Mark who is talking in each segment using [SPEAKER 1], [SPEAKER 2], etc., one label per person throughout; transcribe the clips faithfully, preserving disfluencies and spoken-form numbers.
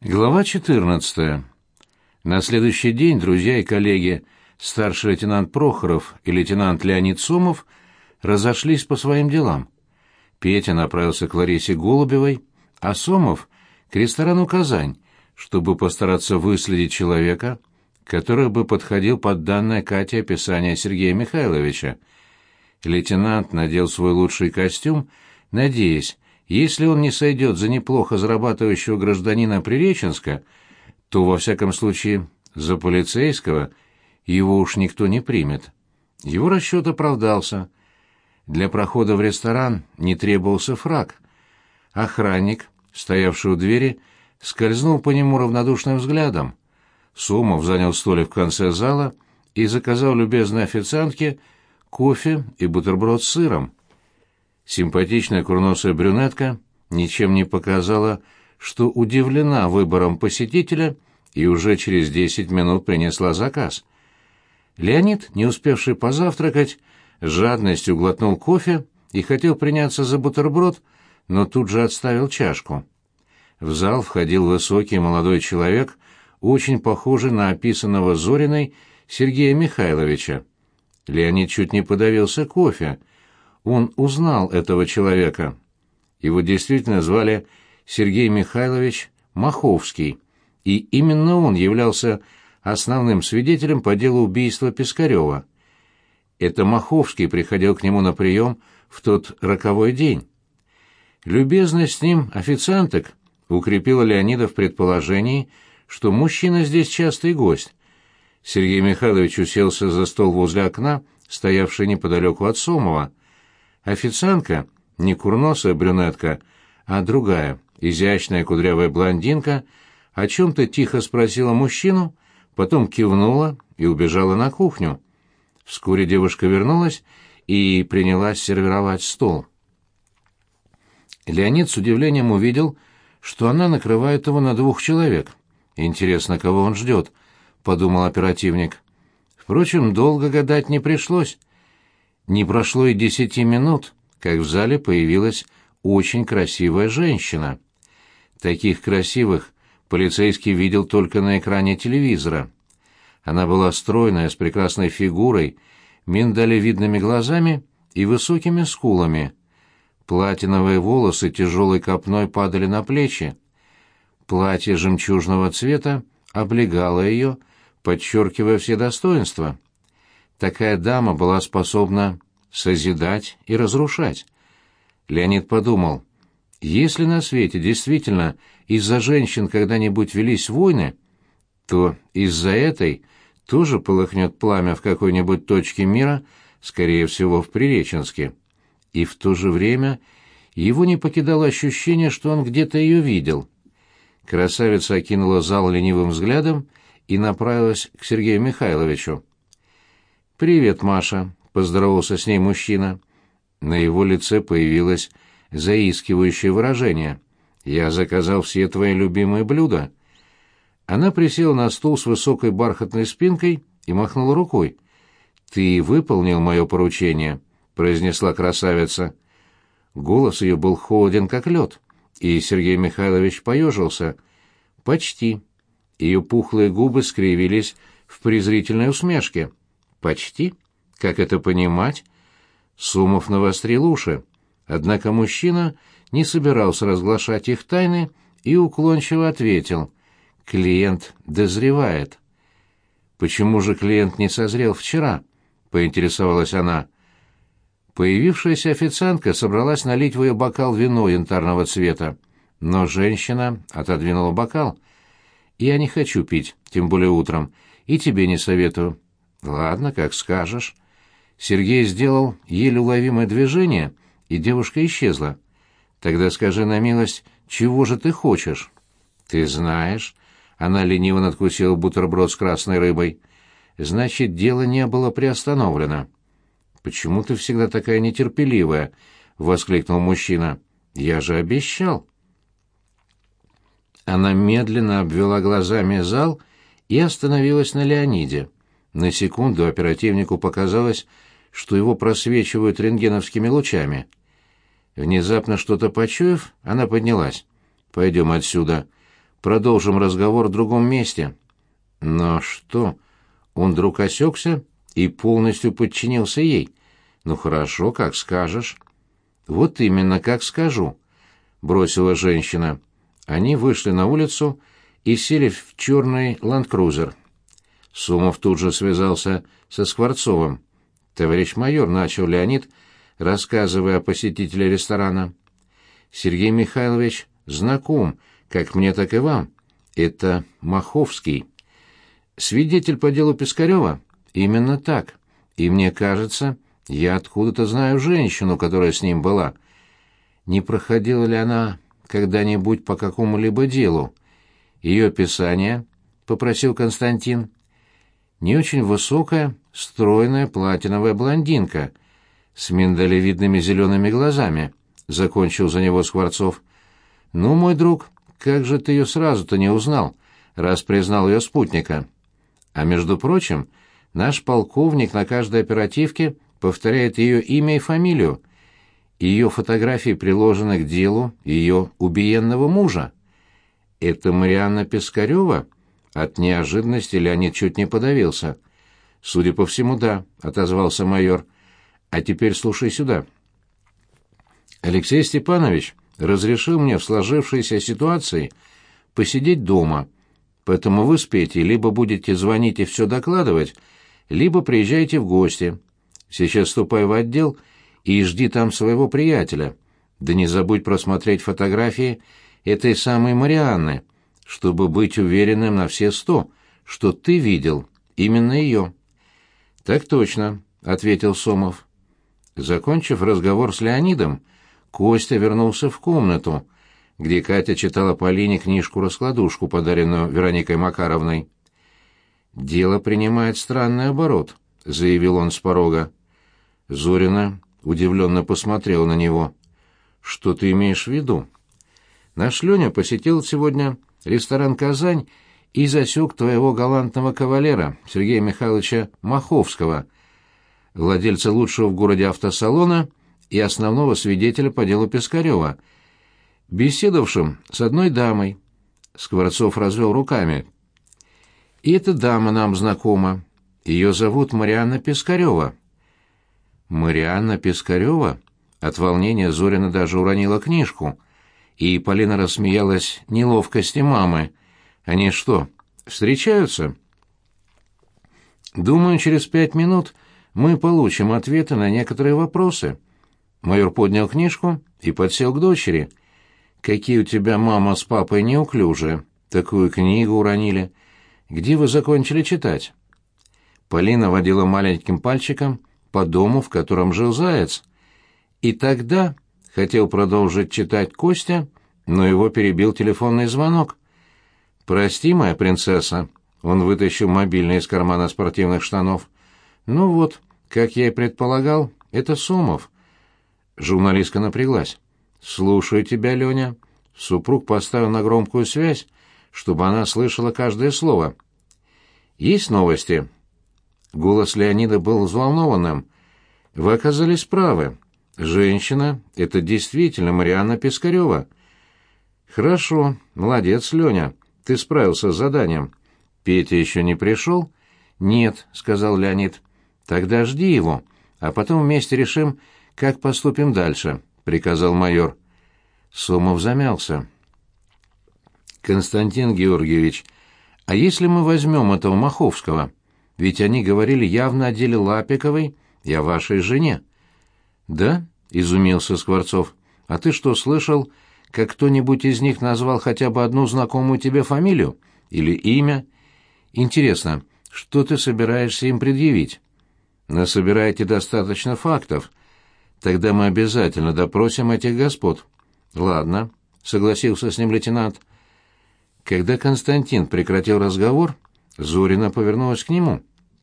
[SPEAKER 1] Глава четырнадцатая. На следующий день друзья и коллеги старший лейтенант Прохоров и лейтенант Леонид Сомов разошлись по своим делам. Петя направился к Ларисе Голубевой, а Сомов — к ресторану «Казань», чтобы постараться выследить человека, который бы подходил под данное Кате описание Сергея Михайловича. Лейтенант надел свой лучший костюм, надеясь, если он не сойдет за неплохо зарабатывающего гражданина Приреченска, то, во всяком случае, за полицейского его уж никто не примет. Его расчет оправдался. Для прохода в ресторан не требовался фрак. Охранник, стоявший у двери, скользнул по нему равнодушным взглядом. Сомов занял столик в конце зала и заказал любезной официантке кофе и бутерброд с сыром. Симпатичная курносая брюнетка ничем не показала, что удивлена выбором посетителя, и уже через десять минут принесла заказ. Леонид, не успевший позавтракать, с жадностью глотнул кофе и хотел приняться за бутерброд, но тут же отставил чашку. В зал входил высокий молодой человек, очень похожий на описанного Зориной Сергея Михайловича. Леонид чуть не подавился кофе. Он узнал этого человека. Его действительно звали Сергей Михайлович Маховский, и именно он являлся основным свидетелем по делу убийства Пискарева. Это Маховский приходил к нему на прием в тот роковой день. Любезность с ним официанток укрепила Леонида в предположении, что мужчина здесь частый гость. Сергей Михайлович уселся за стол возле окна, стоявший неподалеку от Сомова. Официантка, не курносая брюнетка, а другая, изящная кудрявая блондинка, о чем-то тихо спросила мужчину, потом кивнула и убежала на кухню. Вскоре девушка вернулась и принялась сервировать стол. Леонид с удивлением увидел, что она накрывает его на двух человек. «Интересно, кого он ждет?» — подумал оперативник. Впрочем, долго гадать не пришлось. Не прошло и десяти минут, как в зале появилась очень красивая женщина. Таких красивых полицейский видел только на экране телевизора. Она была стройная, с прекрасной фигурой, миндалевидными глазами и высокими скулами. Платиновые волосы тяжелой копной падали на плечи. Платье жемчужного цвета облегало ее, подчеркивая все достоинства. Такая дама была способна созидать и разрушать. Леонид подумал, если на свете действительно из-за женщин когда-нибудь велись войны, то из-за этой тоже полыхнет пламя в какой-нибудь точке мира, скорее всего, в Приреченске. И в то же время его не покидало ощущение, что он где-то ее видел. Красавица окинула зал ленивым взглядом и направилась к Сергею Михайловичу. «Привет, Маша», — поздоровался с ней мужчина. На его лице появилось заискивающее выражение. «Я заказал все твои любимые блюда». Она присела на стул с высокой бархатной спинкой и махнула рукой. «Ты выполнил мое поручение», — произнесла красавица. Голос ее был холоден, как лед, и Сергей Михайлович поежился. «Почти». Ее пухлые губы скривились в презрительной усмешке. «Почти? Как это понимать?» Сомов навострил уши. Однако мужчина не собирался разглашать их тайны и уклончиво ответил. «Клиент дозревает». «Почему же клиент не созрел вчера?» — поинтересовалась она. Появившаяся официантка собралась налить в ее бокал вино янтарного цвета, но женщина отодвинула бокал. «Я не хочу пить, тем более утром, и тебе не советую». «Ладно, как скажешь». Сергей сделал еле уловимое движение, и девушка исчезла. «Тогда скажи на милость, чего же ты хочешь?» «Ты знаешь...» — она лениво надкусила бутерброд с красной рыбой. «Значит, дело не было приостановлено». «Почему ты всегда такая нетерпеливая?» — воскликнул мужчина. «Я же обещал». Она медленно обвела глазами зал и остановилась на Леониде. На секунду оперативнику показалось, что его просвечивают рентгеновскими лучами. Внезапно что-то почуяв, она поднялась. «Пойдем отсюда», продолжим разговор в другом месте». «Но что?» Он вдруг осекся и полностью подчинился ей. «Ну хорошо, как скажешь». «Вот именно, как скажу», — бросила женщина. Они вышли на улицу и сели в черный ленд-крузер. Сомов тут же связался со Скворцовым. «Товарищ майор», — начал Леонид, рассказывая о посетителе ресторана. «Сергей Михайлович знаком, как мне, так и вам. Это Маховский. Свидетель по делу Пискарёва? Именно так. И мне кажется, я откуда-то знаю женщину, которая с ним была. Не проходила ли она когда-нибудь по какому-либо делу? Ее описание?» — попросил Константин. «Не очень высокая, стройная платиновая блондинка с миндалевидными зелеными глазами», — закончил за него Скворцов. «Ну, мой друг, как же ты ее сразу-то не узнал, раз признал ее спутника? А между прочим, наш полковник на каждой оперативке повторяет ее имя и фамилию. Ее фотографии приложены к делу ее убиенного мужа». «Это Марианна Пискарёва?» От неожиданности Леонид чуть не подавился. «Судя по всему, да», — отозвался майор. «А теперь слушай сюда. Алексей Степанович разрешил мне в сложившейся ситуации посидеть дома, поэтому вы с Петей либо будете звонить и все докладывать, либо приезжайте в гости. Сейчас ступай в отдел и жди там своего приятеля. Да не забудь просмотреть фотографии этой самой Марианны, чтобы быть уверенным на все сто, что ты видел именно ее». «Так точно», — ответил Сомов. Закончив разговор с Леонидом, Костя вернулся в комнату, где Катя читала Полине книжку-раскладушку, подаренную Вероникой Макаровной. «Дело принимает странный оборот», — заявил он с порога. Зорина удивленно посмотрела на него. «Что ты имеешь в виду?» «Наш Леня посетил сегодня ресторан «Казань» и засек твоего галантного кавалера, Сергея Михайловича Маховского, владельца лучшего в городе автосалона и основного свидетеля по делу Пискарёва, беседовавшим с одной дамой». Скворцов развел руками. «И эта дама нам знакома. Ее зовут Марианна Пискарёва». «Марианна Пискарёва?» От волнения Зорина даже уронила книжку, и Полина рассмеялась неловкости мамы. «Они что, встречаются?» «Думаю, через пять минут мы получим ответы на некоторые вопросы». Майор поднял книжку и подсел к дочери. «Какие у тебя мама с папой неуклюжие. Такую книгу уронили. Где вы закончили читать?» Полина водила маленьким пальчиком по дому, в котором жил заяц. И тогда хотел продолжить читать Костя, но его перебил телефонный звонок. «Прости, моя принцесса», — он вытащил мобильный из кармана спортивных штанов. «Ну вот, как я и предполагал, это Сомов». Журналистка напряглась. «Слушаю тебя, Леня». Супруг поставил на громкую связь, чтобы она слышала каждое слово. «Есть новости?» Голос Леонида был взволнованным. «Вы оказались правы. Женщина — это действительно Марианна Пискарёва». «Хорошо, молодец, Леня. Ты справился с заданием. Петя еще не пришел?» «Нет», — сказал Леонид. «Тогда жди его, а потом вместе решим, как поступим дальше», — приказал майор. Сомов замялся. «Константин Георгиевич, а если мы возьмем этого Маховского? Ведь они говорили явно о деле Лапиковой и о вашей жене». «Да?» — изумился Скворцов. «А ты что, слышал, как кто-нибудь из них назвал хотя бы одну знакомую тебе фамилию? Или имя? Интересно, что ты собираешься им предъявить?» «Насобираете достаточно фактов. Тогда мы обязательно допросим этих господ». «Ладно», — согласился с ним лейтенант. Когда Константин прекратил разговор, Зорина повернулась к нему.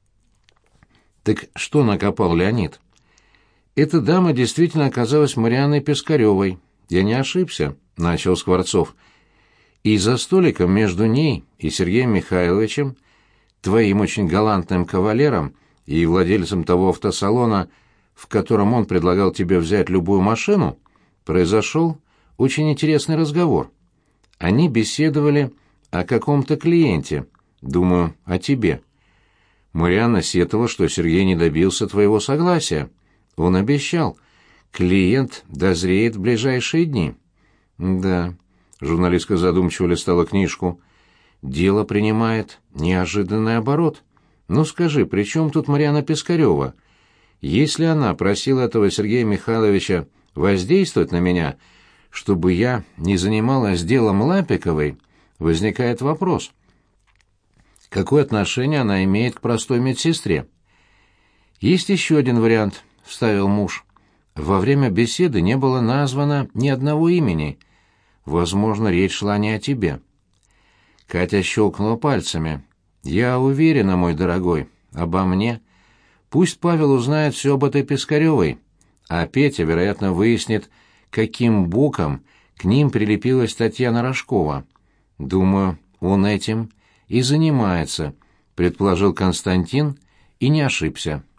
[SPEAKER 1] «Так что накопал Леонид?» «Эта дама действительно оказалась Марианной Пискарёвой. Я не ошибся», — начал Скворцов. «И за столиком между ней и Сергеем Михайловичем, твоим очень галантным кавалером и владельцем того автосалона, в котором он предлагал тебе взять любую машину, произошел очень интересный разговор. Они беседовали о каком-то клиенте. Думаю, о тебе. Марианна сетовала, что Сергей не добился твоего согласия. Он обещал. Клиент дозреет в ближайшие дни. Да, журналистка задумчиво листала книжку. Дело принимает неожиданный оборот. Ну скажи, при чем тут Марьяна Пискарева? Если она просила этого Сергея Михайловича воздействовать на меня, чтобы я не занималась делом Лапиковой, возникает вопрос. Какое отношение она имеет к простой медсестре? Есть еще один вариант, вставил муж. Во время беседы не было названо ни одного имени. Возможно, речь шла не о тебе. Катя щелкнула пальцами. Я уверена, мой дорогой, обо мне. Пусть Павел узнает все об этой Пискаревой, а Петя, вероятно, выяснит, каким боком к ним прилепилась Татьяна Рожкова. Думаю, он этим и занимается, предположил Константин и не ошибся.